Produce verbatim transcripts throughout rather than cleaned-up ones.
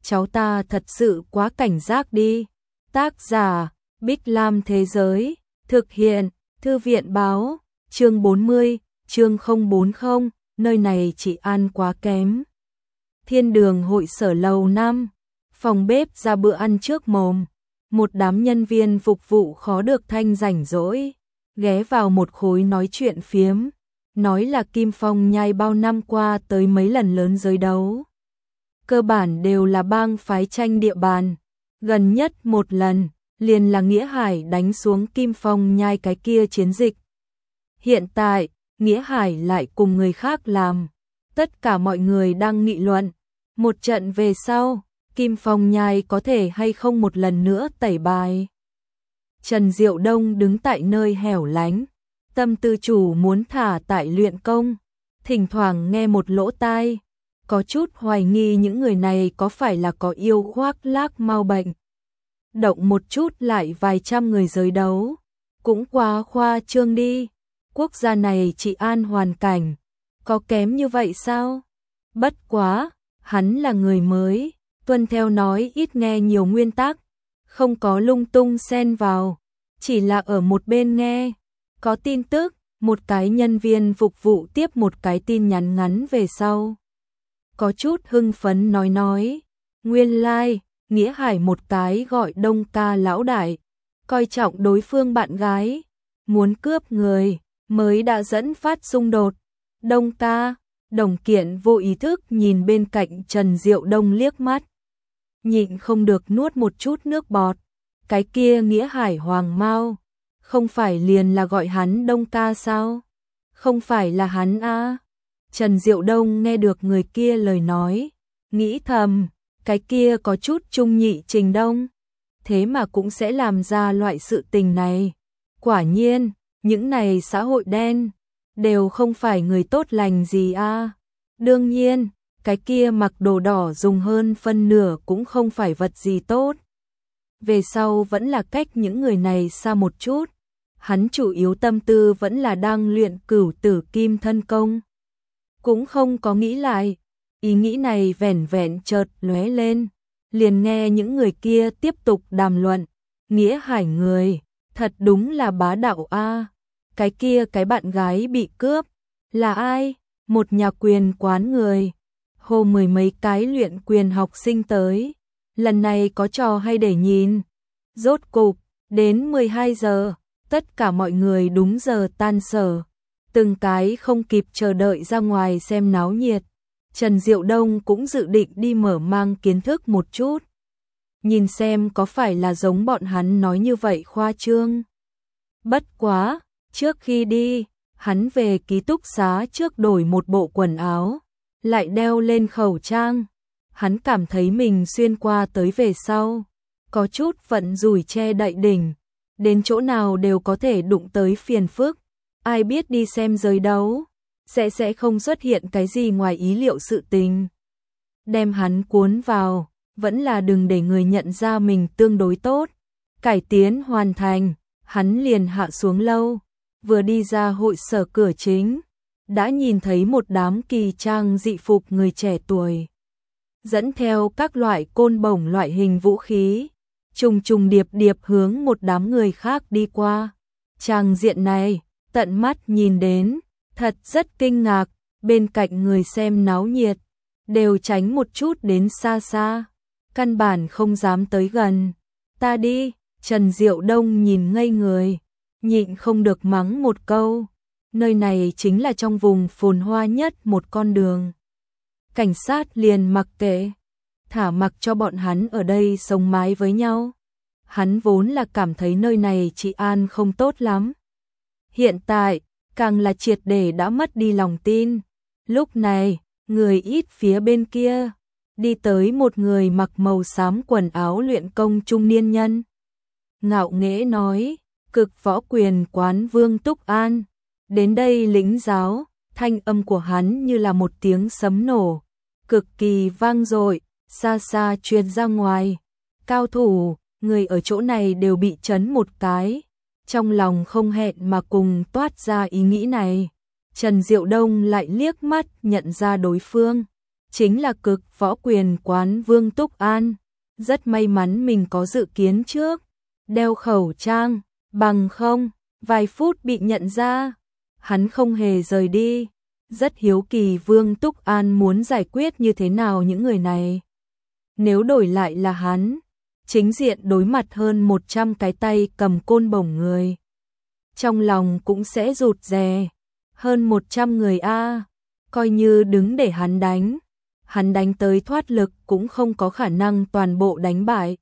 cháu ta thật sự quá cảnh giác đi. Tác giả, Bích Lam Thế Giới, thực hiện, Thư viện Báo, chương bốn mươi, chương không bốn không, nơi này trị an quá kém. Thiên đường hội sở lầu năm, phòng bếp ra bữa ăn trước mồm, một đám nhân viên phục vụ khó được thanh rảnh rỗi, ghé vào một khối nói chuyện phiếm, nói là Kim Phong Nhai bao năm qua tới mấy lần lớn giới đấu. Cơ bản đều là bang phái tranh địa bàn, gần nhất một lần, liền là Nghĩa Hải đánh xuống Kim Phong Nhai cái kia chiến dịch. Hiện tại, Nghĩa Hải lại cùng người khác làm, tất cả mọi người đang nghị luận, một trận về sau, Kim Phong Nhai có thể hay không một lần nữa tẩy bài. Trần Diệu Đông đứng tại nơi hẻo lánh, tâm tư chủ muốn thả tại luyện công, thỉnh thoảng nghe một lỗ tai, có chút hoài nghi những người này có phải là có yêu khoác lác mau bệnh. Động một chút lại vài trăm người giới đấu, cũng quá khoa trương đi, quốc gia này trị an hoàn cảnh, có kém như vậy sao? Bất quá, hắn là người mới, tuân theo nói ít nghe nhiều nguyên tắc, không có lung tung xen vào, chỉ là ở một bên nghe, có tin tức, một cái nhân viên phục vụ tiếp một cái tin nhắn ngắn về sau. Có chút hưng phấn nói nói, nguyên lai, like, Nghĩa Hải một cái gọi Đông Ca lão đại, coi trọng đối phương bạn gái, muốn cướp người, mới đã dẫn phát xung đột. Đông Ca, Đồng Kiện vô ý thức nhìn bên cạnh Trần Diệu Đông liếc mắt, nhịn không được nuốt một chút nước bọt, cái kia Nghĩa Hải Hoàng Mao, không phải liền là gọi hắn Đông Ca sao? Không phải là hắn a? Trần Diệu Đông nghe được người kia lời nói, nghĩ thầm, cái kia có chút trung nhị Trình Đông, thế mà cũng sẽ làm ra loại sự tình này. Quả nhiên, những này xã hội đen, đều không phải người tốt lành gì a. Đương nhiên, cái kia mặc đồ đỏ dùng hơn phân nửa cũng không phải vật gì tốt. Về sau vẫn là cách những người này xa một chút, hắn chủ yếu tâm tư vẫn là đang luyện cửu tử kim thân công. Cũng không có nghĩ lại, ý nghĩ này vẻn vẹn chợt lóe lên, liền nghe những người kia tiếp tục đàm luận, Nghĩa Hải người, thật đúng là bá đạo a. Cái kia cái bạn gái bị cướp, là ai? Một nhà quyền quán người, hô mười mấy cái luyện quyền học sinh tới, lần này có trò hay để nhìn. Rốt cục, đến mười hai giờ, tất cả mọi người đúng giờ tan sở, từng cái không kịp chờ đợi ra ngoài xem náo nhiệt. Trần Diệu Đông cũng dự định đi mở mang kiến thức một chút, nhìn xem có phải là giống bọn hắn nói như vậy khoa trương. Bất quá, trước khi đi, hắn về ký túc xá trước đổi một bộ quần áo, lại đeo lên khẩu trang. Hắn cảm thấy mình xuyên qua tới về sau, có chút vận rủi che đậy đỉnh, đến chỗ nào đều có thể đụng tới phiền phức. Ai biết đi xem giới đấu, sẽ sẽ không xuất hiện cái gì ngoài ý liệu sự tình. Đem hắn cuốn vào, vẫn là đừng để người nhận ra mình tương đối tốt. Cải tiến hoàn thành, hắn liền hạ xuống lâu, vừa đi ra hội sở cửa chính, đã nhìn thấy một đám kỳ trang dị phục người trẻ tuổi, dẫn theo các loại côn bổng loại hình vũ khí, trùng trùng điệp điệp hướng một đám người khác đi qua. Trang diện này, tận mắt nhìn đến, thật rất kinh ngạc, bên cạnh người xem náo nhiệt, đều tránh một chút đến xa xa, căn bản không dám tới gần. Ta đi, Trần Diệu Đông nhìn ngây người, nhịn không được mắng một câu, nơi này chính là trong vùng phồn hoa nhất một con đường. Cảnh sát liền mặc kệ, thả mặc cho bọn hắn ở đây sống mái với nhau. Hắn vốn là cảm thấy nơi này trị an không tốt lắm. Hiện tại, càng là triệt để đã mất đi lòng tin. Lúc này, người ít phía bên kia, đi tới một người mặc màu xám quần áo luyện công trung niên nhân. Ngạo nghễ nói, Cực Võ Quyền quán Vương Túc An, đến đây lĩnh giáo. Thanh âm của hắn như là một tiếng sấm nổ, cực kỳ vang dội, xa xa truyền ra ngoài. Cao thủ, người ở chỗ này đều bị chấn một cái, trong lòng không hẹn mà cùng toát ra ý nghĩ này. Trần Diệu Đông lại liếc mắt nhận ra đối phương, chính là cực võ quyền quán Vương Túc An. Rất may mắn mình có dự kiến trước, đeo khẩu trang, bằng không, vài phút bị nhận ra. Hắn không hề rời đi, rất hiếu kỳ Vương Túc An muốn giải quyết như thế nào những người này. Nếu đổi lại là hắn, chính diện đối mặt hơn một trăm cái tay cầm côn bổng người, trong lòng cũng sẽ rụt rè. Hơn một trăm người a, coi như đứng để hắn đánh, hắn đánh tới thoát lực cũng không có khả năng toàn bộ đánh bại.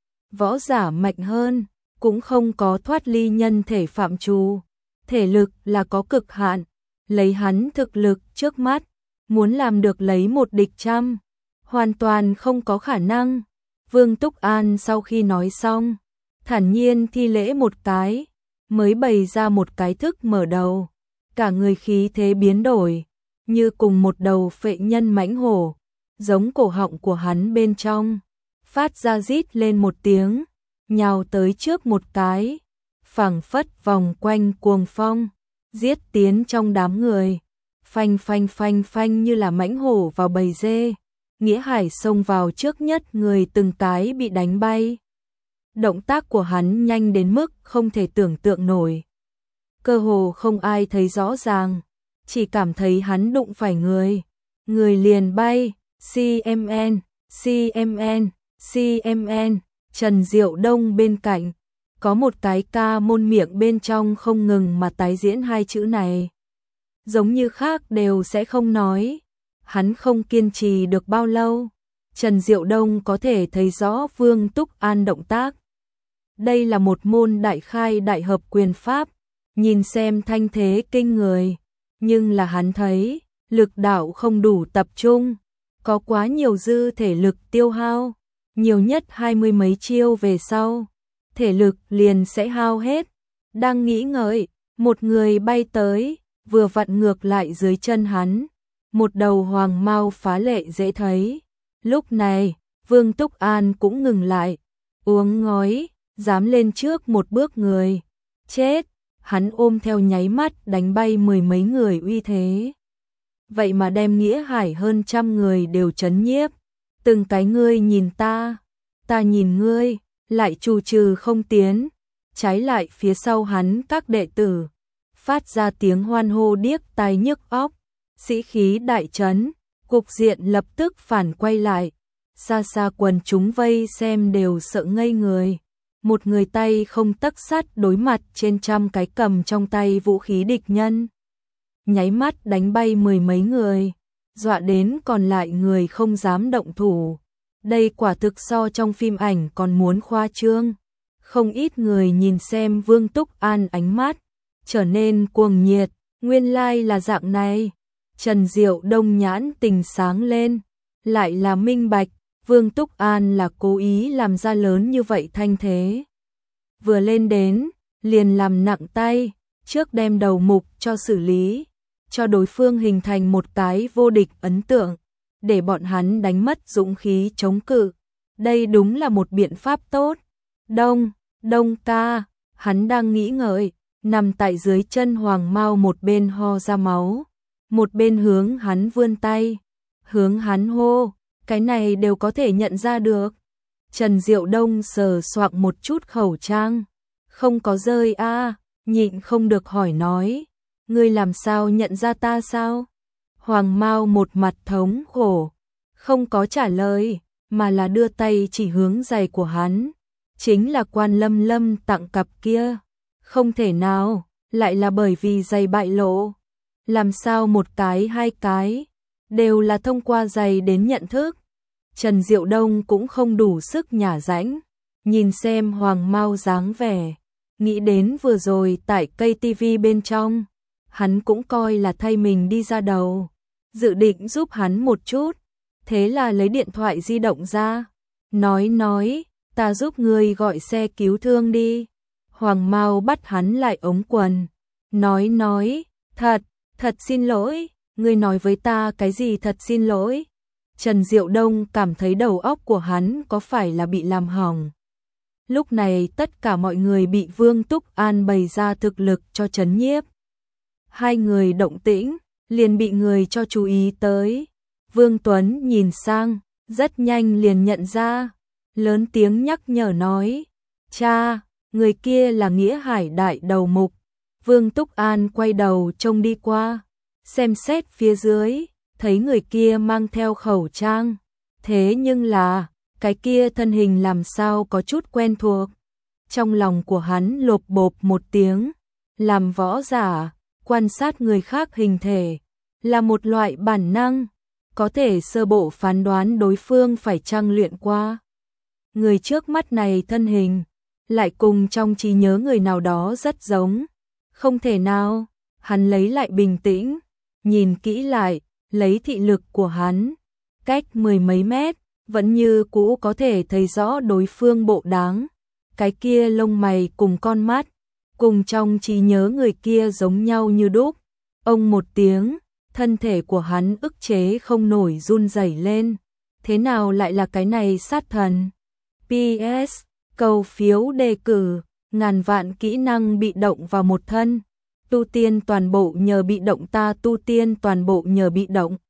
Võ giả mạnh hơn, cũng không có thoát ly nhân thể phạm trù, thể lực là có cực hạn, lấy hắn thực lực trước mắt, muốn làm được lấy một địch trăm, hoàn toàn không có khả năng. Vương Túc An sau khi nói xong, thản nhiên thi lễ một cái, mới bày ra một cái thức mở đầu, cả người khí thế biến đổi, như cùng một đầu phệ nhân mãnh hổ, giống cổ họng của hắn bên trong, phát ra rít lên một tiếng, nhào tới trước một cái, phảng phất vòng quanh cuồng phong, giết tiến trong đám người, phanh phanh phanh phanh như là mãnh hổ vào bầy dê, nghĩa hải xông vào trước nhất người từng cái bị đánh bay. Động tác của hắn nhanh đến mức không thể tưởng tượng nổi. Cơ hồ không ai thấy rõ ràng, chỉ cảm thấy hắn đụng phải người, người liền bay, xê em en, xê em en, xê em en. Trần Diệu Đông bên cạnh, có một cái ca môn miệng bên trong không ngừng mà tái diễn hai chữ này. Giống như khác đều sẽ không nói. Hắn không kiên trì được bao lâu, Trần Diệu Đông có thể thấy rõ Vương Túc An động tác. Đây là một môn đại khai đại hợp quyền pháp, nhìn xem thanh thế kinh người, nhưng là hắn thấy, lực đạo không đủ tập trung, có quá nhiều dư thể lực tiêu hao, nhiều nhất hai mươi mấy chiêu về sau, thể lực liền sẽ hao hết. Đang nghĩ ngợi, một người bay tới, vừa vặn ngược lại dưới chân hắn, một đầu hoàng mao phá lệ dễ thấy. Lúc này, Vương Túc An cũng ngừng lại, uống ngói, dám lên trước một bước người, chết. Hắn ôm theo nháy mắt đánh bay mười mấy người uy thế. Vậy mà đem nghĩa hải hơn trăm người đều chấn nhiếp. Từng cái ngươi nhìn ta, ta nhìn ngươi, lại trù trừ không tiến. Trái lại phía sau hắn các đệ tử, phát ra tiếng hoan hô điếc tai nhức óc, sĩ khí đại trấn, cục diện lập tức phản quay lại. Xa xa quần chúng vây xem đều sợ ngây người. Một người tay không tấc sắt đối mặt trên trăm cái cầm trong tay vũ khí địch nhân. Nháy mắt đánh bay mười mấy người, dọa đến còn lại người không dám động thủ. Đây quả thực so trong phim ảnh còn muốn khoa trương. Không ít người nhìn xem Vương Túc An ánh mắt trở nên cuồng nhiệt, nguyên lai là dạng này. Trần Diệu Đông nhãn tình sáng lên, lại là minh bạch, Vương Túc An là cố ý làm ra lớn như vậy thanh thế. Vừa lên đến, liền làm nặng tay, trước đem đầu mục cho xử lý, cho đối phương hình thành một cái vô địch ấn tượng, để bọn hắn đánh mất dũng khí chống cự. Đây đúng là một biện pháp tốt. Đông, Đông ca, hắn đang nghĩ ngợi, nằm tại dưới chân Hoàng Mao một bên ho ra máu, một bên hướng hắn vươn tay, hướng hắn hô, cái này đều có thể nhận ra được. Trần Diệu Đông sờ soạng một chút khẩu trang, không có rơi a, à, nhịn không được hỏi nói, ngươi làm sao nhận ra ta sao? Hoàng Mao một mặt thống khổ, không có trả lời, mà là đưa tay chỉ hướng giày của hắn, chính là Quan Lâm Lâm tặng cặp kia. Không thể nào, lại là bởi vì giày bại lộ. Làm sao một cái hai cái, đều là thông qua giày đến nhận thức. Trần Diệu Đông cũng không đủ sức nhả rãnh, nhìn xem Hoàng Mao dáng vẻ, nghĩ đến vừa rồi tại cây tivi bên trong, hắn cũng coi là thay mình đi ra đầu, dự định giúp hắn một chút, thế là lấy điện thoại di động ra, nói nói, ta giúp ngươi gọi xe cứu thương đi. Hoàng Mao bắt hắn lại ống quần, nói nói, thật, thật xin lỗi, ngươi nói với ta cái gì thật xin lỗi. Trần Diệu Đông cảm thấy đầu óc của hắn có phải là bị làm hỏng. Lúc này tất cả mọi người bị Vương Túc An bày ra thực lực cho chấn nhiếp. Hai người động tĩnh, liền bị người cho chú ý tới. Vương Tuấn nhìn sang, rất nhanh liền nhận ra, lớn tiếng nhắc nhở nói, cha, người kia là Nghĩa Hải đại đầu mục. Vương Túc An quay đầu trông đi qua, xem xét phía dưới, thấy người kia mang theo khẩu trang, thế nhưng là, cái kia thân hình làm sao có chút quen thuộc. Trong lòng của hắn lộp bộp một tiếng, làm võ giả, quan sát người khác hình thể, là một loại bản năng, có thể sơ bộ phán đoán đối phương phải chăng luyện qua. Người trước mắt này thân hình, lại cùng trong trí nhớ người nào đó rất giống. Không thể nào, hắn lấy lại bình tĩnh, nhìn kỹ lại, lấy thị lực của hắn, cách mười mấy mét, vẫn như cũ có thể thấy rõ đối phương bộ dáng. Cái kia lông mày cùng con mắt, cùng trong trí nhớ người kia giống nhau như đúc. Ông một tiếng, thân thể của hắn ức chế không nổi run rẩy lên. Thế nào lại là cái này sát thần? pê ét, cầu phiếu đề cử, ngàn vạn kỹ năng bị động vào một thân. Tu tiên toàn bộ nhờ bị động, ta tu tiên toàn bộ nhờ bị động.